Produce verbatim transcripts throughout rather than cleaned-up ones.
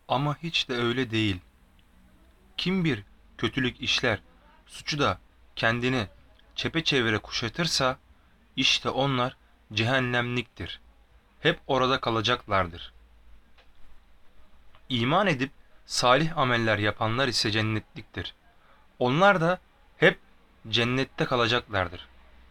Ama hiç de öyle değil. Kim bir kötülük işler, suçu da kendini çepeçevre kuşatırsa, işte onlar cehennemliktir. Hep orada kalacaklardır. İman edip salih ameller yapanlar ise cennetliktir. Onlar da hep cennette kalacaklardır.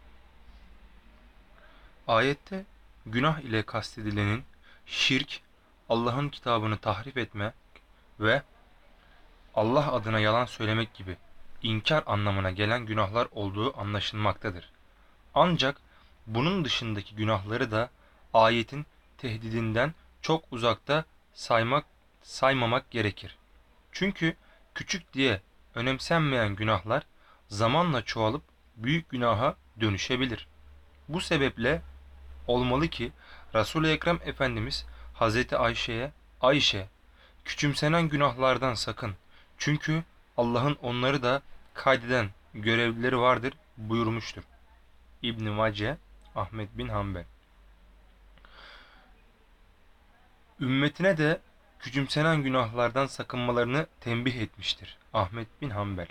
Ayette günah ile kastedilenin şirk, Allah'ın kitabını tahrif etme ve Allah adına yalan söylemek gibi inkar anlamına gelen günahlar olduğu anlaşılmaktadır. Ancak bunun dışındaki günahları da ayetin tehdidinden çok uzakta saymak saymamak gerekir. Çünkü küçük diye önemsenmeyen günahlar zamanla çoğalıp büyük günaha dönüşebilir. Bu sebeple olmalı ki Resul-i Ekrem Efendimiz Hazreti Ayşe'ye Ayşe, küçümsenen günahlardan sakın. Çünkü Allah'ın onları da kaydeden görevlileri vardır buyurmuştur. İbn Mace, Ahmet bin Hanbel. Ümmetine de küçümsenen günahlardan sakınmalarını tembih etmiştir. Ahmet bin Hanbel.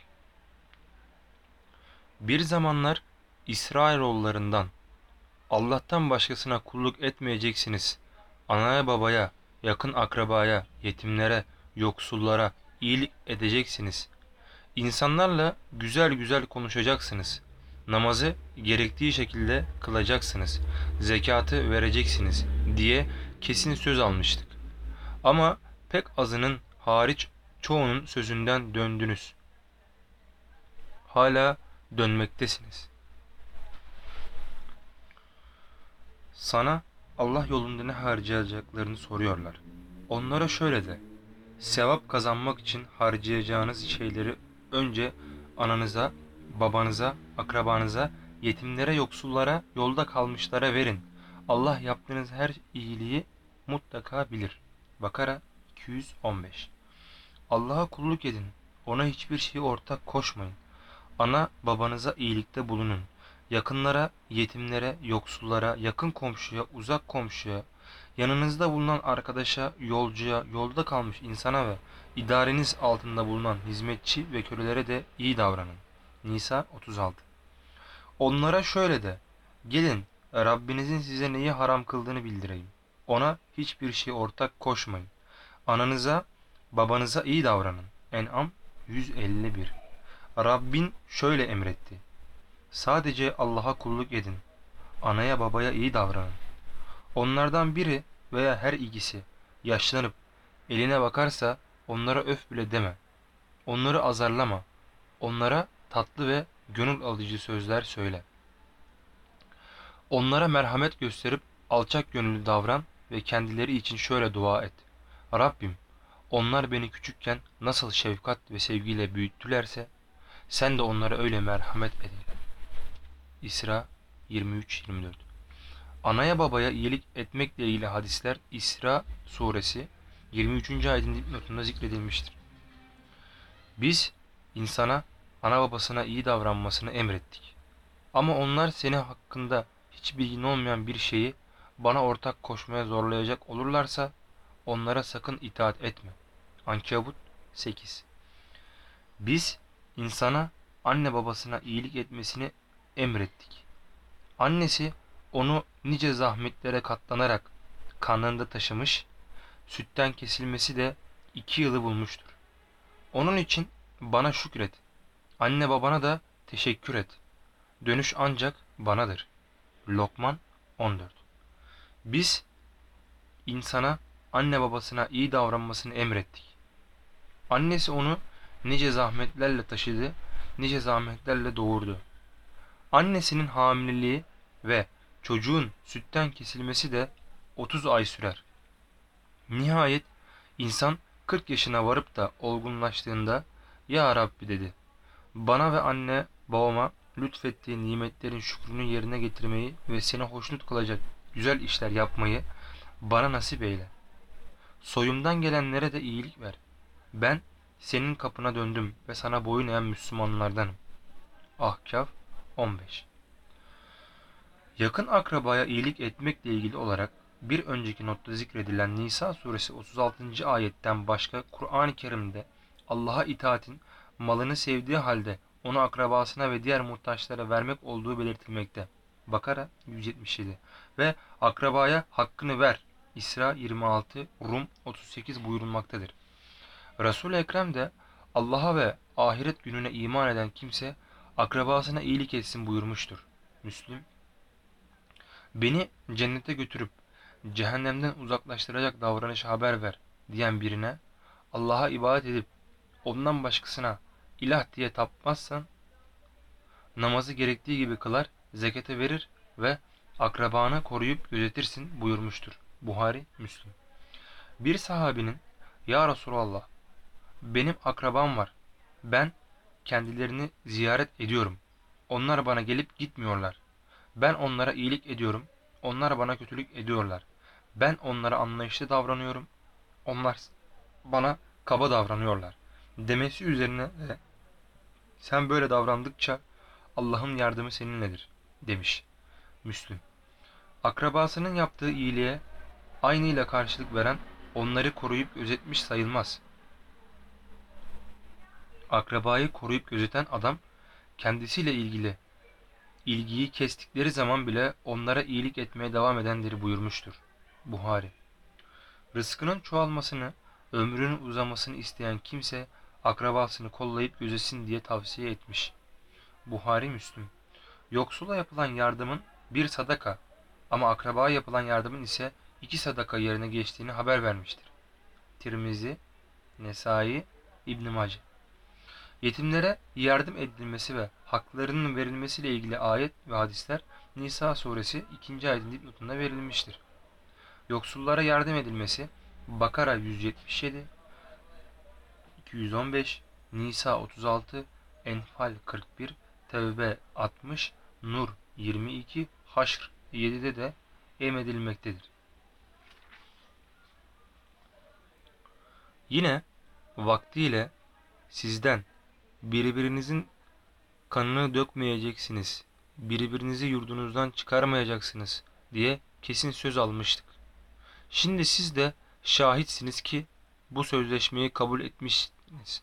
Bir zamanlar İsrailoğullarından Allah'tan başkasına kulluk etmeyeceksiniz. Anaya babaya, yakın akrabaya, yetimlere, yoksullara iyilik edeceksiniz. İnsanlarla güzel güzel konuşacaksınız. Namazı gerektiği şekilde kılacaksınız. Zekatı vereceksiniz diye kesin söz almıştık. Ama pek azının hariç çoğunun sözünden döndünüz. Hala dönmektesiniz. Sana Allah yolunda ne harcayacaklarını soruyorlar. Onlara şöyle de: sevap kazanmak için harcayacağınız şeyleri önce ananıza, babanıza, akrabanıza, yetimlere, yoksullara, yolda kalmışlara verin. Allah yaptığınız her iyiliği mutlaka bilir. Bakara iki yüz on beş. Allah'a kulluk edin. Ona hiçbir şeyi ortak koşmayın. Ana babanıza iyilikte bulunun. Yakınlara, yetimlere, yoksullara, yakın komşuya, uzak komşuya, yanınızda bulunan arkadaşa, yolcuya, yolda kalmış insana ve idareniz altında bulunan hizmetçi ve kölelere de iyi davranın. Nisa otuz altı. Onlara şöyle de: gelin Rabbinizin size neyi haram kıldığını bildireyim. Ona hiçbir şey ortak koşmayın. Ananıza, babanıza iyi davranın. En'am yüz elli bir. Rabbin şöyle emretti: sadece Allah'a kulluk edin. Anaya babaya iyi davranın. Onlardan biri veya her ikisi yaşlanıp eline bakarsa onlara öf bile deme. Onları azarlama. Onlara tatlı ve gönül alıcı sözler söyle. Onlara merhamet gösterip alçak gönüllü davran ve kendileri için şöyle dua et: Rabbim, onlar beni küçükken nasıl şefkat ve sevgiyle büyüttülerse sen de onlara öyle merhamet eyle. İsra yirmi üç yirmi dört. Anaya babaya iyilik etmekle ilgili hadisler İsra suresi yirmi üçüncü ayetin dipnotunda zikredilmiştir. Biz insana ana babasına iyi davranmasını emrettik. Ama onlar seni hakkında hiç bilgin olmayan bir şeyi bana ortak koşmaya zorlayacak olurlarsa onlara sakın itaat etme. Ankebut sekiz. Biz insana anne babasına iyilik etmesini emrettik. Annesi onu nice zahmetlere katlanarak karnında taşımış, sütten kesilmesi de iki yılı bulmuştur. Onun için bana şükret, anne babana da teşekkür et. Dönüş ancak banadır. Lokman on dört. Biz insana anne babasına iyi davranmasını emrettik. Annesi onu nice zahmetlerle taşıdı, nice zahmetlerle doğurdu. Annesinin hamileliği ve çocuğun sütten kesilmesi de otuz ay sürer. Nihayet insan kırk yaşına varıp da olgunlaştığında "Ya Rabbi" dedi, "bana ve anne babama lütfettiğin nimetlerin şükrünü yerine getirmeyi ve seni hoşnut kılacak güzel işler yapmayı bana nasip eyle. Soyumdan gelenlere de iyilik ver. Ben senin kapına döndüm ve sana boyun eğen Müslümanlardanım." Ahkaf on beş. Yakın akrabaya iyilik etmekle ilgili olarak Bir önceki notta zikredilen Nisa suresi otuz altıncı ayetten başka Kur'an-ı Kerim'de Allah'a itaatin malını sevdiği halde onu akrabasına ve diğer muhtaçlara vermek olduğu belirtilmekte. Bakara yüz yetmiş yedi ve akrabaya hakkını ver İsra yirmi altı, Rum otuz sekiz buyurulmaktadır. Resul-i Ekrem de Allah'a ve ahiret gününe iman eden kimse akrabasına iyilik etsin buyurmuştur. Müslim, beni cennete götürüp cehennemden uzaklaştıracak davranışı haber ver diyen birine Allah'a ibadet edip ondan başkasına ilah diye tapmazsan namazı gerektiği gibi kılar, zekete verir ve akrabanı koruyup gözetirsin buyurmuştur. Buhari, Müslim. Bir sahabinin ya Resulallah benim akrabam var. Ben kendilerini ziyaret ediyorum. Onlar bana gelip gitmiyorlar. Ben onlara iyilik ediyorum. Onlar bana kötülük ediyorlar. Ben onlara anlayışlı davranıyorum. Onlar bana kaba davranıyorlar. Demesi üzerine de sen böyle davrandıkça Allah'ın yardımı seninledir demiş. Müslüm. Akrabasının yaptığı iyiliğe aynıyla karşılık veren onları koruyup gözetmiş sayılmaz. Akrabayı koruyup gözeten adam kendisiyle ilgili ilgiyi kestikleri zaman bile onlara iyilik etmeye devam edendir buyurmuştur. Buhari. Rızkının çoğalmasını, ömrünün uzamasını isteyen kimse akrabasını kollayıp gözetsin diye tavsiye etmiş. Buhari, Müslüm. Yoksula yapılan yardımın bir sadaka ama akrabaya yapılan yardımın ise iki sadaka yerine geçtiğini haber vermiştir. Tirmizi, Nesai, İbn Mace. Yetimlere yardım edilmesi ve haklarının verilmesiyle ilgili ayet ve hadisler Nisa suresi ikinci ayetin dipnotunda verilmiştir. Yoksullara yardım edilmesi Bakara yüz yetmiş yedi, iki yüz on beş, Nisa otuz altı, Enfal kırk bir, Tevbe altmış, Nur yirmi iki, Haşr yedide de emredilmektedir. Yine vaktiyle sizden birbirinizin kanını dökmeyeceksiniz, birbirinizi yurdunuzdan çıkarmayacaksınız diye kesin söz almıştık. Şimdi siz de şahitsiniz ki bu sözleşmeyi kabul etmişsiniz.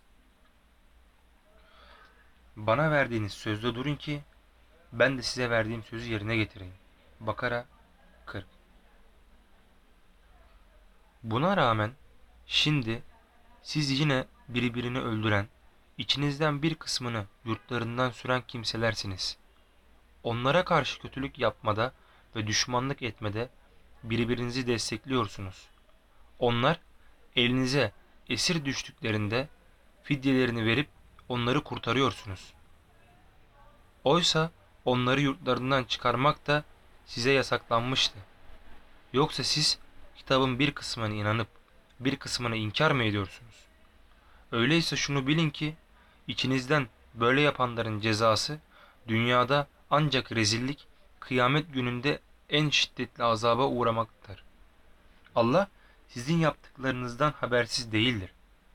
Bana verdiğiniz sözde durun ki ben de size verdiğim sözü yerine getireyim. Bakara kırk. Buna rağmen şimdi siz yine birbirini öldüren, içinizden bir kısmını yurtlarından süren kimselersiniz. Onlara karşı kötülük yapmada ve düşmanlık etmede birbirinizi destekliyorsunuz. Onlar elinize esir düştüklerinde fidyelerini verip onları kurtarıyorsunuz. Oysa onları yurtlarından çıkarmak da size yasaklanmıştı. Yoksa siz kitabın bir kısmına inanıp bir kısmını inkar mı ediyorsunuz? Öyleyse şunu bilin ki içinizden böyle yapanların cezası dünyada ancak rezillik, kıyamet gününde en şiddetli azaba uğramaktadır. Allah sizin yaptıklarınızdan habersiz değildir.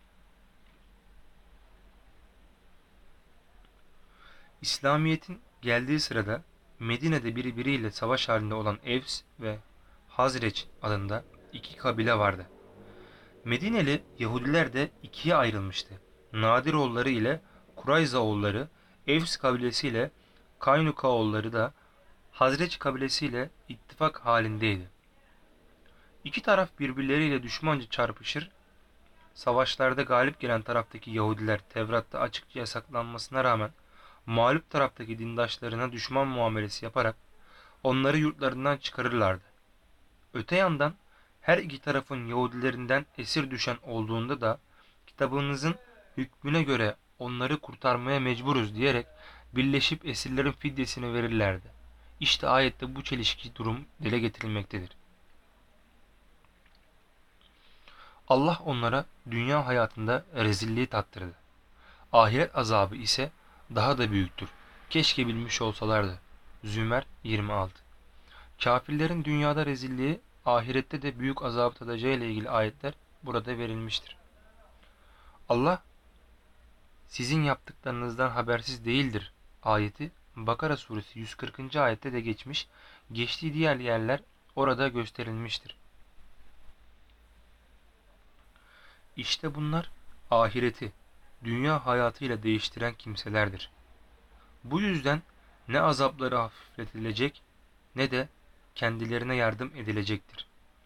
İslamiyet'in geldiği sırada Medine'de birbiriyle savaş halinde olan Evs ve Hazreç adında iki kabile vardı. Medineli Yahudiler de ikiye ayrılmıştı. Nadiroğulları ile Kurayzaoğulları, Evs kabilesi ile Kaynukaoğulları da Hazreç kabilesi ile ittifak halindeydi. İki taraf birbirleriyle düşmanca çarpışır, savaşlarda galip gelen taraftaki Yahudiler Tevrat'ta açıkça yasaklanmasına rağmen mağlup taraftaki dindaşlarına düşman muamelesi yaparak onları yurtlarından çıkarırlardı. Öte yandan her iki tarafın Yahudilerinden esir düşen olduğunda da kitabınızın hükmüne göre onları kurtarmaya mecburuz diyerek birleşip esirlerin fidyesini verirlerdi. İşte ayette bu çelişki durum dile getirilmektedir. Allah onlara dünya hayatında rezilliği tattırdı. Ahiret azabı ise daha da büyüktür. Keşke bilmiş olsalardı. Zümer yirmi altı. Kafirlerin dünyada rezilliği, ahirette de büyük azabı tadacağı ile ilgili ayetler burada verilmiştir. Allah sizin yaptıklarınızdan habersiz değildir ayeti Bakara suresi yüz kırkıncı ayette de geçmiş, geçtiği diğer yerler orada gösterilmiştir. İşte bunlar ahireti dünya hayatıyla değiştiren kimselerdir. Bu yüzden ne azapları hafifletilecek ne de kendilerine yardım edilecektir.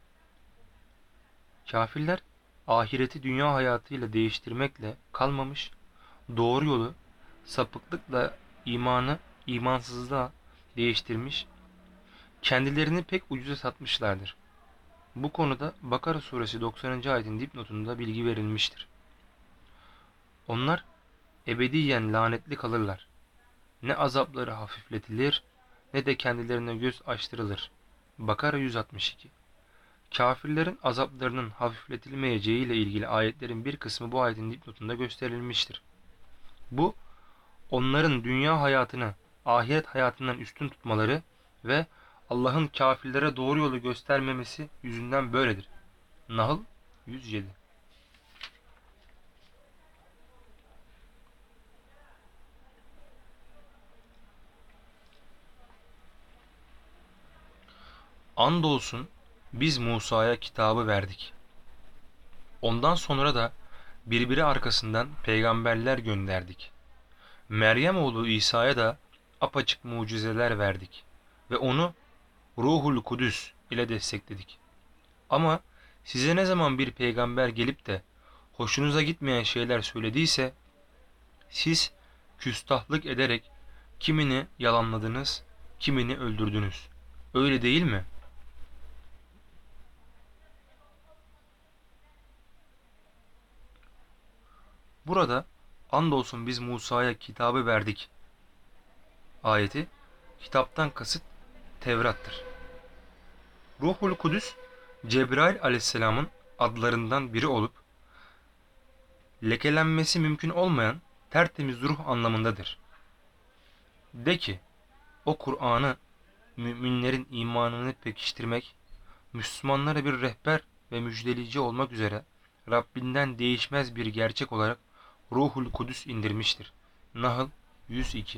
Kafirler ahireti dünya hayatıyla değiştirmekle kalmamış, doğru yolu sapıklıkla imanı imansızlığa değiştirmiş, kendilerini pek ucuza satmışlardır. Bu konuda Bakara suresi doksanıncı ayetin dipnotunda bilgi verilmiştir. Onlar ebediyen lanetli kalırlar. Ne azapları hafifletilir ne de kendilerine göz açtırılır. Bakara yüz altmış iki. Kafirlerin azaplarının hafifletilmeyeceği ile ilgili ayetlerin bir kısmı bu ayetin dipnotunda gösterilmiştir. Bu, onların dünya hayatını ahiret hayatından üstün tutmaları ve Allah'ın kafirlere doğru yolu göstermemesi yüzünden böyledir. Nahl yüz yedi. Andolsun biz Musa'ya kitabı verdik. Ondan sonra da birbiri arkasından peygamberler gönderdik. Meryem oğlu İsa'ya da apaçık mucizeler verdik ve onu Ruhul Kudüs ile destekledik. Ama size ne zaman bir peygamber gelip de hoşunuza gitmeyen şeyler söylediyse siz küstahlık ederek kimini yalanladınız, kimini öldürdünüz. Öyle değil mi? Burada andolsun biz Musa'ya kitabı verdik ayeti, kitaptan kasıt Tevrat'tır. Ruhul Kudüs, Cebrail aleyhisselamın adlarından biri olup, lekelenmesi mümkün olmayan tertemiz ruh anlamındadır. De ki, o Kur'an'ı müminlerin imanını pekiştirmek, Müslümanlara bir rehber ve müjdeleyici olmak üzere Rabbinden değişmez bir gerçek olarak Ruhul Kudüs indirmiştir. Nahl yüz iki.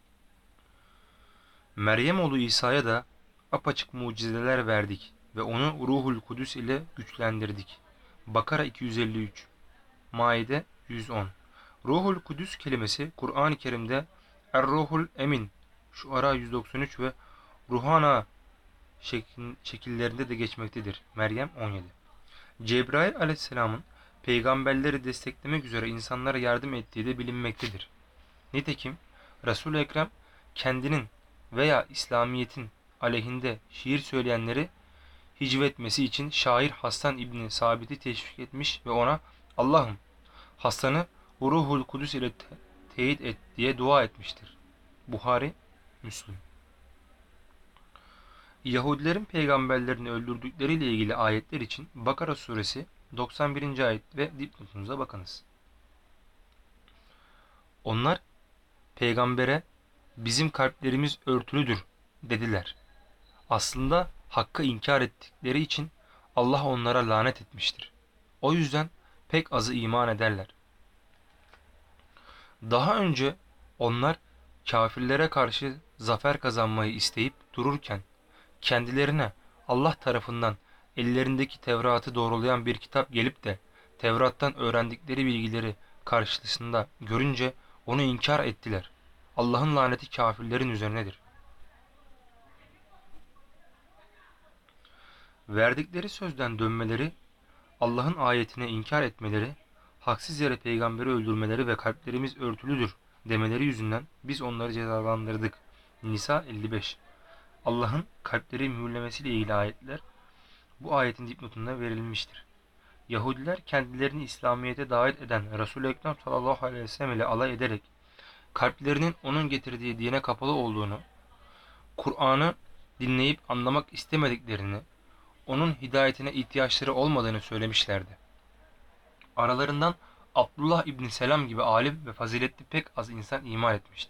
Meryem oğlu İsa'ya da apaçık mucizeler verdik ve onu Ruhul Kudüs ile güçlendirdik. Bakara iki yüz elli üç, Maide yüz on. Ruhul Kudüs kelimesi Kur'an-ı Kerim'de Er-Ruhul Emin, Şuara yüz doksan üç ve Ruhana şekillerinde de geçmektedir. Meryem on yedi. Cebrail aleyhisselamın peygamberleri desteklemek üzere insanlara yardım ettiği de bilinmektedir. Nitekim Resul-i Ekrem kendinin veya İslamiyet'in aleyhinde şiir söyleyenleri hicvetmesi için şair Hassan İbni Sabit'i teşvik etmiş ve ona Allah'ım Hassan'ı Ruhul Kudüs ile te teyit et diye dua etmiştir. Buhari, Müslim. Yahudilerin peygamberlerini öldürdükleriyle ilgili ayetler için Bakara suresi doksan birinci ayet ve dipnotunuza bakınız. Onlar peygambere bizim kalplerimiz örtülüdür dediler. Aslında hakkı inkar ettikleri için Allah onlara lanet etmiştir. O yüzden pek azı iman ederler. Daha önce onlar kafirlere karşı zafer kazanmayı isteyip dururken kendilerine Allah tarafından ellerindeki Tevrat'ı doğrulayan bir kitap gelip de Tevrat'tan öğrendikleri bilgileri karşısında görünce onu inkar ettiler. Allah'ın laneti kafirlerin üzerinedir. Verdikleri sözden dönmeleri, Allah'ın ayetine inkar etmeleri, haksız yere peygamberi öldürmeleri ve kalplerimiz örtülüdür demeleri yüzünden biz onları cezalandırdık. Nisa elli beş. Allah'ın kalpleri mühürlemesiyle ilgili ayetler bu ayetin dipnotunda verilmiştir. Yahudiler kendilerini İslamiyet'e davet eden Resul-i Ekrem sallallahu aleyhi ve sellem ile alay ederek kalplerinin onun getirdiği dine kapalı olduğunu, Kur'an'ı dinleyip anlamak istemediklerini, onun hidayetine ihtiyaçları olmadığını söylemişlerdi. Aralarından Abdullah İbni Selam gibi alim ve faziletli pek az insan iman etmişti.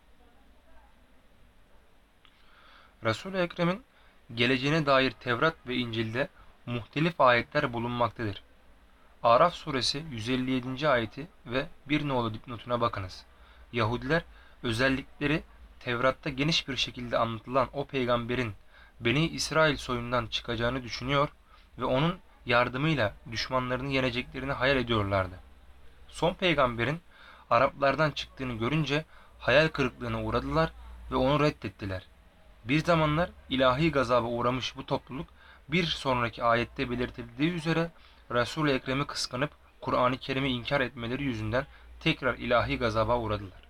Resul-i Ekrem'in geleceğine dair Tevrat ve İncil'de muhtelif ayetler bulunmaktadır. Araf suresi yüz elli yedinci ayeti ve bir nolu dipnotuna bakınız. Yahudiler özellikleri Tevrat'ta geniş bir şekilde anlatılan o peygamberin Beni İsrail soyundan çıkacağını düşünüyor ve onun yardımıyla düşmanlarını yeneceklerini hayal ediyorlardı. Son peygamberin Araplardan çıktığını görünce hayal kırıklığına uğradılar ve onu reddettiler. Bir zamanlar ilahi gazaba uğramış bu topluluk bir sonraki ayette belirtildiği üzere Resul-i Ekrem'i kıskanıp Kur'an-ı Kerim'i inkar etmeleri yüzünden tekrar ilahi gazaba uğradılar.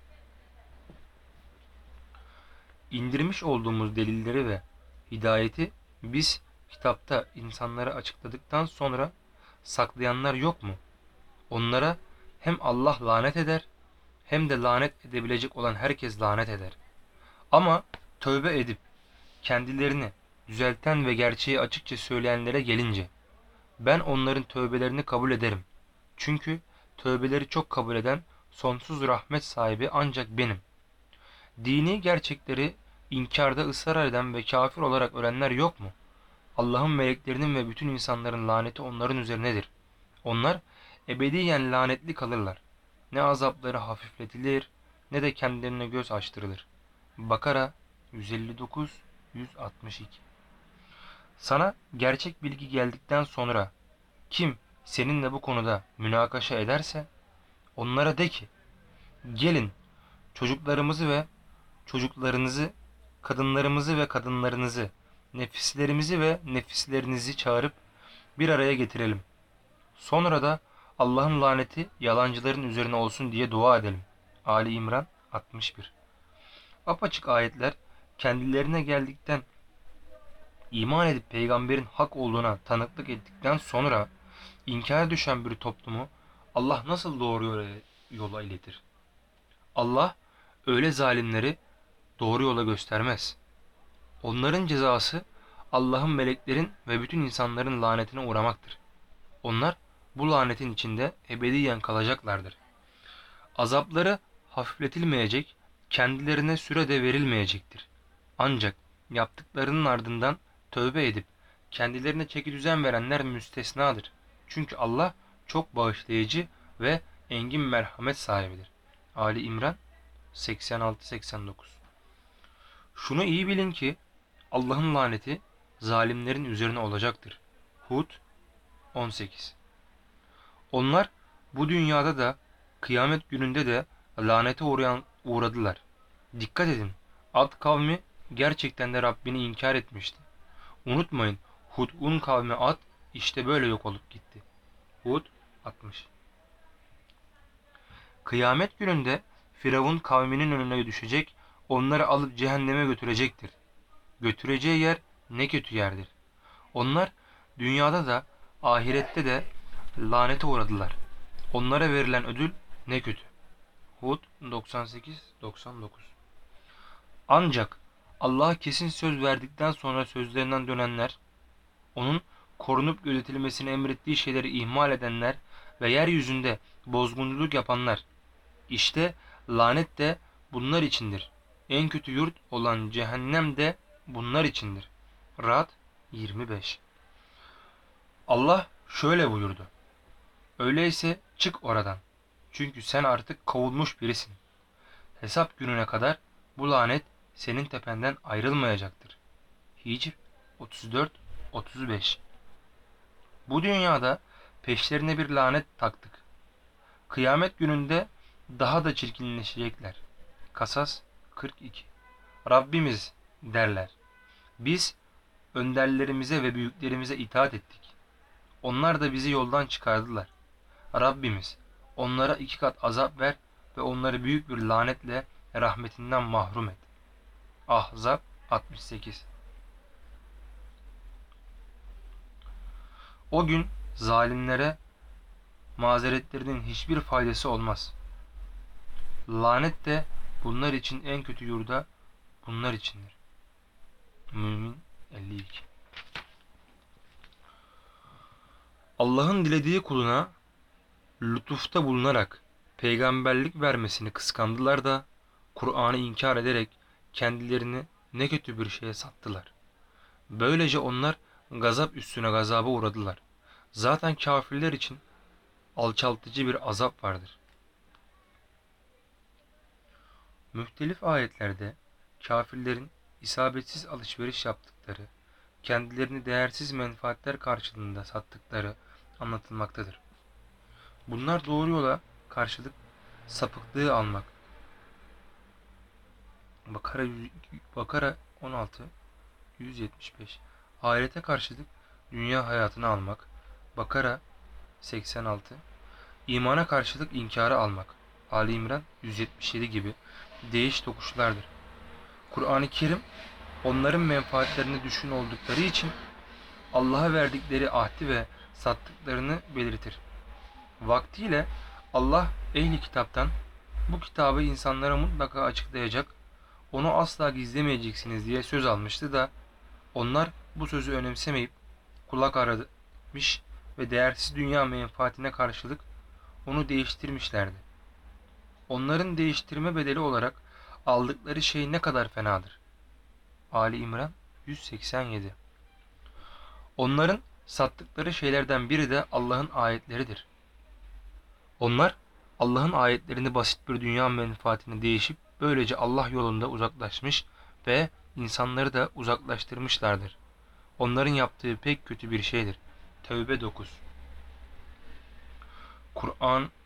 İndirmiş olduğumuz delilleri ve hidayeti biz kitapta insanlara açıkladıktan sonra saklayanlar yok mu? Onlara hem Allah lanet eder hem de lanet edebilecek olan herkes lanet eder. Ama tövbe edip kendilerini düzelten ve gerçeği açıkça söyleyenlere gelince ben onların tövbelerini kabul ederim. Çünkü tövbeleri çok kabul eden sonsuz rahmet sahibi ancak benim. Dini gerçekleri inkarda ısrar eden ve kafir olarak ölenler yok mu? Allah'ın meleklerinin ve bütün insanların laneti onların üzerinedir. Onlar ebediyen lanetli kalırlar. Ne azapları hafifletilir ne de kendilerine göz açtırılır. Bakara yüz elli dokuz yüz altmış iki. Sana gerçek bilgi geldikten sonra kim seninle bu konuda münakaşa ederse onlara de ki gelin çocuklarımızı ve çocuklarınızı, kadınlarımızı ve kadınlarınızı, nefislerimizi ve nefislerinizi çağırıp bir araya getirelim. Sonra da Allah'ın laneti yalancıların üzerine olsun diye dua edelim. Ali İmran altmış bir. Apaçık ayetler kendilerine geldikten iman edip peygamberin hak olduğuna tanıklık ettikten sonra inkara düşen bir toplumu Allah nasıl doğru yola, yola iletir? Allah öyle zalimleri doğru yola göstermez. Onların cezası Allah'ın meleklerin ve bütün insanların lanetine uğramaktır. Onlar bu lanetin içinde ebediyen kalacaklardır. Azapları hafifletilmeyecek, kendilerine süre de verilmeyecektir. Ancak yaptıklarının ardından tövbe edip kendilerine çekidüzen verenler müstesnadır. Çünkü Allah çok bağışlayıcı ve engin merhamet sahibidir. Ali İmran seksen altı seksen dokuz. Şunu iyi bilin ki Allah'ın laneti zalimlerin üzerine olacaktır. Hud on sekiz. Onlar bu dünyada da kıyamet gününde de lanete uğrayan, uğradılar. Dikkat edin. Ad kavmi gerçekten de Rabbini inkar etmişti. Unutmayın Hud'un kavmi Ad işte böyle yok olup gitti. Hud altmış. Kıyamet gününde Firavun kavminin önüne düşecek, onları alıp cehenneme götürecektir. Götüreceği yer ne kötü yerdir. Onlar dünyada da ahirette de lanete uğradılar. Onlara verilen ödül ne kötü. Hud doksan sekiz doksan dokuz. Ancak Allah'a kesin söz verdikten sonra sözlerinden dönenler, onun korunup gözetilmesini emrettiği şeyleri ihmal edenler ve yeryüzünde bozgunculuk yapanlar, işte lanet de bunlar içindir. En kötü yurt olan cehennem de bunlar içindir. Ra'd yirmi beş. Allah şöyle buyurdu. Öyleyse çık oradan. Çünkü sen artık kovulmuş birisin. Hesap gününe kadar bu lanet senin tependen ayrılmayacaktır. Hicr otuz dört otuz beş. Bu dünyada peşlerine bir lanet taktık. Kıyamet gününde daha da çirkinleşecekler. Kasas kırk iki. Rabbimiz derler. Biz önderlerimize ve büyüklerimize itaat ettik. Onlar da bizi yoldan çıkardılar. Rabbimiz onlara iki kat azap ver ve onları büyük bir lanetle rahmetinden mahrum et. Ahzab altmış sekiz. O gün zalimlere mazeretlerinin hiçbir faydası olmaz. Lanet de bunlar için en kötü yurda bunlar içindir. Mümin elli iki. Allah'ın dilediği kuluna lütufta bulunarak peygamberlik vermesini kıskandılar da Kur'an'ı inkar ederek kendilerini ne kötü bir şeye sattılar. Böylece onlar gazap üstüne gazaba uğradılar. Zaten kafirler için alçaltıcı bir azap vardır. Mühtelif ayetlerde kafirlerin isabetsiz alışveriş yaptıkları, kendilerini değersiz menfaatler karşılığında sattıkları anlatılmaktadır. Bunlar doğru yola karşılık sapıklığı almak. Bakara, Bakara on altı yüz yetmiş beş. Ahirete karşılık dünya hayatını almak. Bakara seksen altı. İmana karşılık inkarı almak. Ali İmran yüz yetmiş yedi gibi değiş tokuşlardır. Kur'an-ı Kerim onların menfaatlerini düşün oldukları için Allah'a verdikleri ahdi ve sattıklarını belirtir. Vaktiyle Allah ehli kitaptan bu kitabı insanlara mutlaka açıklayacak, onu asla gizlemeyeceksiniz diye söz almıştı da onlar bu sözü önemsemeyip kulak aramış ve değersiz dünya menfaatine karşılık onu değiştirmişlerdi. Onların değiştirme bedeli olarak aldıkları şey ne kadar fenadır. Ali İmran yüz seksen yedi. Onların sattıkları şeylerden biri de Allah'ın ayetleridir. Onlar Allah'ın ayetlerini basit bir dünya menfaatine değişip böylece Allah yolunda uzaklaşmış ve insanları da uzaklaştırmışlardır. Onların yaptığı pek kötü bir şeydir. Tevbe dokuz. Kur'an